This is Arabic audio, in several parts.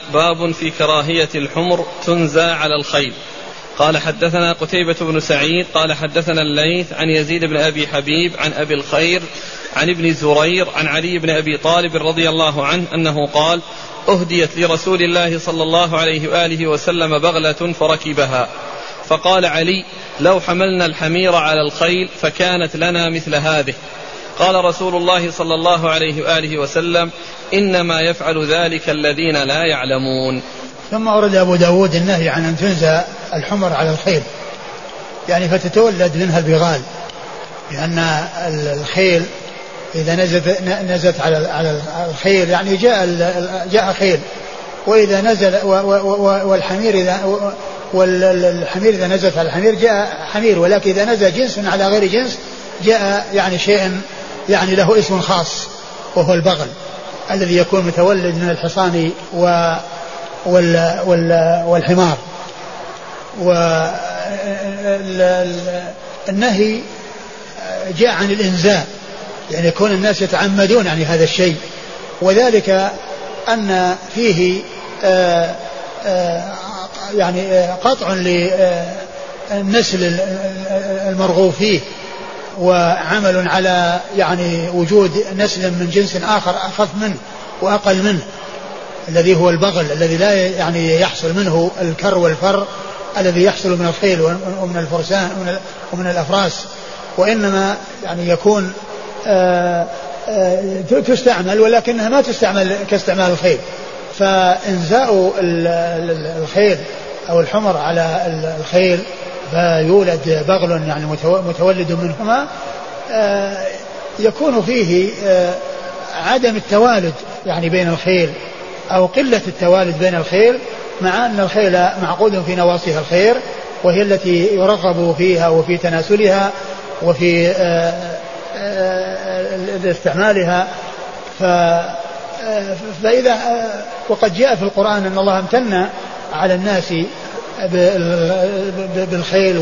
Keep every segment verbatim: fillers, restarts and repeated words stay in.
باب في كراهية الحمر تنزى على الخيل. قال حدثنا قتيبة بن سعيد قال حدثنا الليث عن يزيد بن أبي حبيب عن أبي الخير عن ابن زرير عن علي بن أبي طالب رضي الله عنه أنه قال: أهديت لرسول الله صلى الله عليه وآله وسلم بغلة فركبها، فقال علي: لو حملنا الحمير على الخيل فكانت لنا مثل هذه. قال رسول الله صلى الله عليه وآله وسلم: إنما يفعل ذلك الذين لا يعلمون. ثم أورد أبو داود النهي عن أن تنزى الحمر على الخيل، يعني فتتولد منها البغال، لأن الخيل إذا نزلت, نزلت على الخيل يعني جاء جاء خيل، وإذا نزل والحمير إذا والحمير إذا نزلت على الحمير جاء حمير، ولكن إذا نزل جنس على غير جنس جاء يعني شيء يعني له اسم خاص، وهو البغل الذي يكون متولد من الحصان و وال وال والحمار. والنهي جاء عن الإنزاء، يعني يكون الناس يتعمدون يعني هذا الشيء، وذلك أن فيه آآ آآ يعني قطع للنسل المرغوب فيه، وعمل على يعني وجود نسل من جنس آخر أخف منه وأقل منه، الذي هو البغل الذي لا يعني يحصل منه الكر والفر الذي يحصل من الخيل ومن الفرسان ومن الأفراس، وإنما يعني يكون آآ آآ تستعمل ولكنها ما تستعمل كاستعمال الخيل. فإنزاء الخيل أو الحمر على الخيل فيولد بغل يعني متولد منهما، يكون فيه عدم التوالد يعني بين الخيل أو قلة التوالد بين الخيل، مع أن الخيل معقود في نواصيها الخير، وهي التي يرغب فيها وفي تناسلها وفي استعمالها. فإذا وقد جاء في القرآن أن الله امتن على الناس بالخيل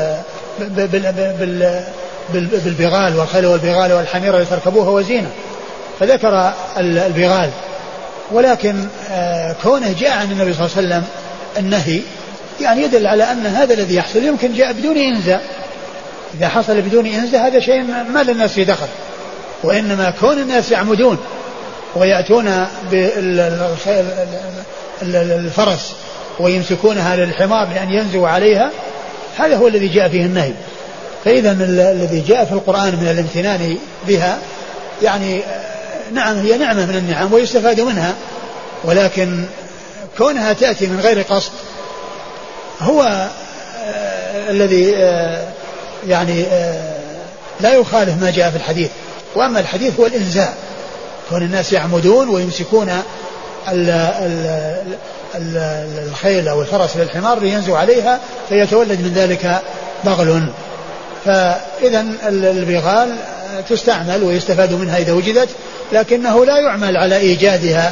وبالبغال، والخيل والبغال والحمير لتركبوها وزينة، فذكر البغال. ولكن كونه جاء عن النبي صلى الله عليه وسلم النهي يعني يدل على أن هذا الذي يحصل يمكن جاء بدون إنزاء. إذا حصل بدون إنزاء هذا شيء ما للناس في دخل، وإنما كون الناس يعمدون ويأتون بالفرس ويمسكونها للحمار لأن ينزوا عليها، هذا هو الذي جاء فيه النهي. فإذا الذي جاء في القرآن من الامتنان بها يعني نعم هي نعمة من النعم ويستفاد منها، ولكن كونها تأتي من غير قصد هو الذي يعني لا يخالف ما جاء في الحديث. وأما الحديث هو الإنزاء، كون الناس يعمدون ويمسكون الخيل أو الفرس للحمار لينزوا عليها فيتولد من ذلك بغل. فإذا البغال تستعمل ويستفاد منها إذا وجدت، لكنه لا يعمل على إيجادها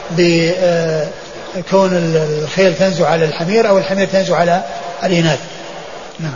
بكون الخيل تنزو على الحمير أو الحمير تنزو على الإناث. نعم.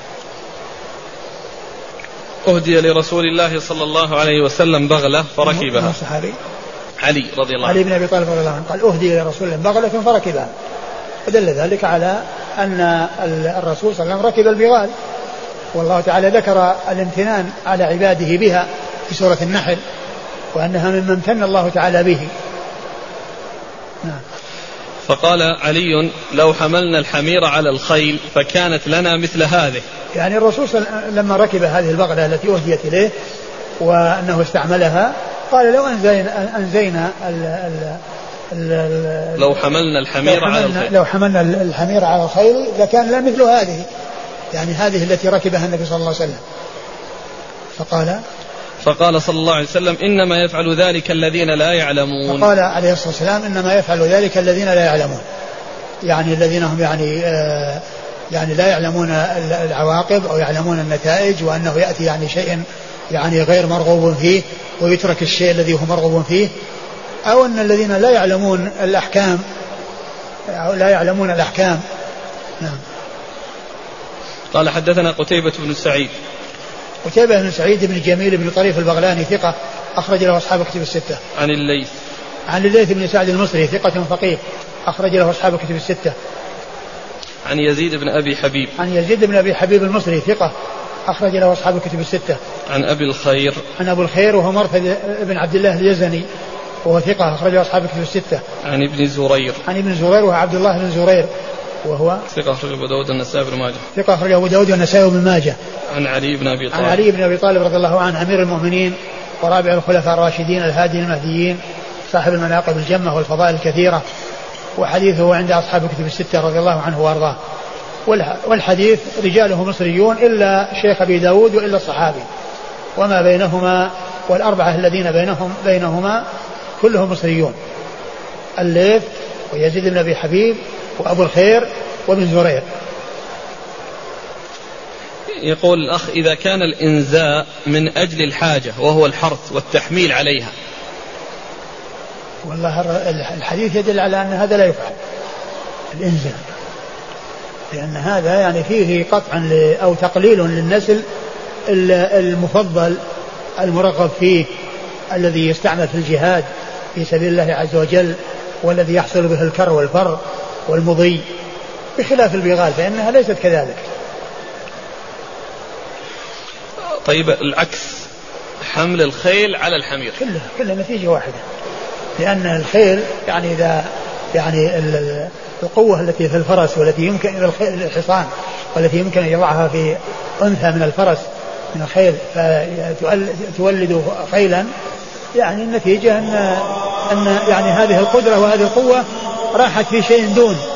أهدي لرسول الله صلى الله عليه وسلم بغلة فركبها. علي رضي الله عنه. علي بن أبي طالب رضي الله عنه قال: أهدي لرسول الله بغلة فركبها، ودل ذلك على أن الرسول صلى الله عليه وسلم ركب البغال، والله تعالى ذكر الامتنان على عباده بها في سورة النحل، وأنها مما امتن الله تعالى به. نعم. فقال علي: لو حملنا الحمير على الخيل فكانت لنا مثل هذه. يعني الرسول لما ركب هذه البغلة التي أهديت إليه وأنه استعملها قال: لو أنزينا, أنزينا ال ال ال لو حملنا الحمير لو على الخيل لو حملنا الحمير على الخيل لكان لا مثل هذه، يعني هذه التي ركبها النبي صلى الله عليه وسلم. فقال فقال صلى الله عليه وسلم: إنما يفعل ذلك الذين لا يعلمون. فقال عليه الصلاة والسلام: إنما يفعل ذلك الذين لا يعلمون، يعني الذين هم يعني آه يعني لا يعلمون العواقب أو يعلمون النتائج، وأنه يأتي يعني شيء يعني غير مرغوب فيه ويترك الشيء الذي هو مرغوب فيه، أو أن الذين لا يعلمون الأحكام أو لا يعلمون الأحكام. نعم. قال حدثنا قتيبة بن سعيد. قتيبة بن سعيد بن جميل بن طريف البغلاني ثقة أخرج له أصحاب كتب الستة. عن الليث. عن الليث بن سعد المصري ثقة فقيه أخرج له أصحاب الكتب الستة. عن يزيد بن أبي حبيب. عن يزيد بن أبي حبيب المصري ثقة أخرج له أصحاب الكتب الستة. عن أبي الخير. عن أبو الخير وهو مرثد بن عبد الله اليزني وهو ثقة أخرج له أصحاب الكتب الستة. عن ابن زرير. عن ابن زرير وهو عبد الله بن زرير وهو ثقة أخرج أبو داود والنسائي بن ماجه. ثقة أخرج أبو داود والنسائي بن ماجه. عن علي بن أبي طالب. عن علي بن أبي طالب رضي الله عنه أمير المؤمنين ورابع الخلفاء الراشدين الهاديين المهديين صاحب المناقب الجمة والفضائل الكثيرة، وحديثه عند أصحاب الكتب الستة رضي الله عنه وأرضاه. والحديث رجاله مصريون إلا شيخ أبي داود وإلا الصحابي، وما بينهما والأربعة الذين بينهم بينهما كلهم مصريون، الليث ويزيد بن أبي حبيب وأبو الخير وابن زرير. يقول الأخ: إذا كان الإنزاء من أجل الحاجة وهو الحرث والتحميل عليها. والله الحديث يدل على أن هذا لا يفعل الإنزاء، لأن هذا يعني فيه قطع أو تقليل للنسل المفضل المرغب فيه الذي يستعمل في الجهاد في سبيل الله عز وجل، والذي يحصل به الكر والفر والمضي، بخلاف البغال فإنها ليست كذلك. طيب العكس، حمل الخيل على الحمير، كله كله نتيجة واحدة، لأن الخيل يعني إذا يعني القوة التي في الفرس والتي يمكن الحصان والتي يمكن أن يضعها في أنثى من الفرس من الخيل فتولد خيلا، يعني النتيجة أن أن يعني هذه القدرة وهذه القوة راحت في شيء دون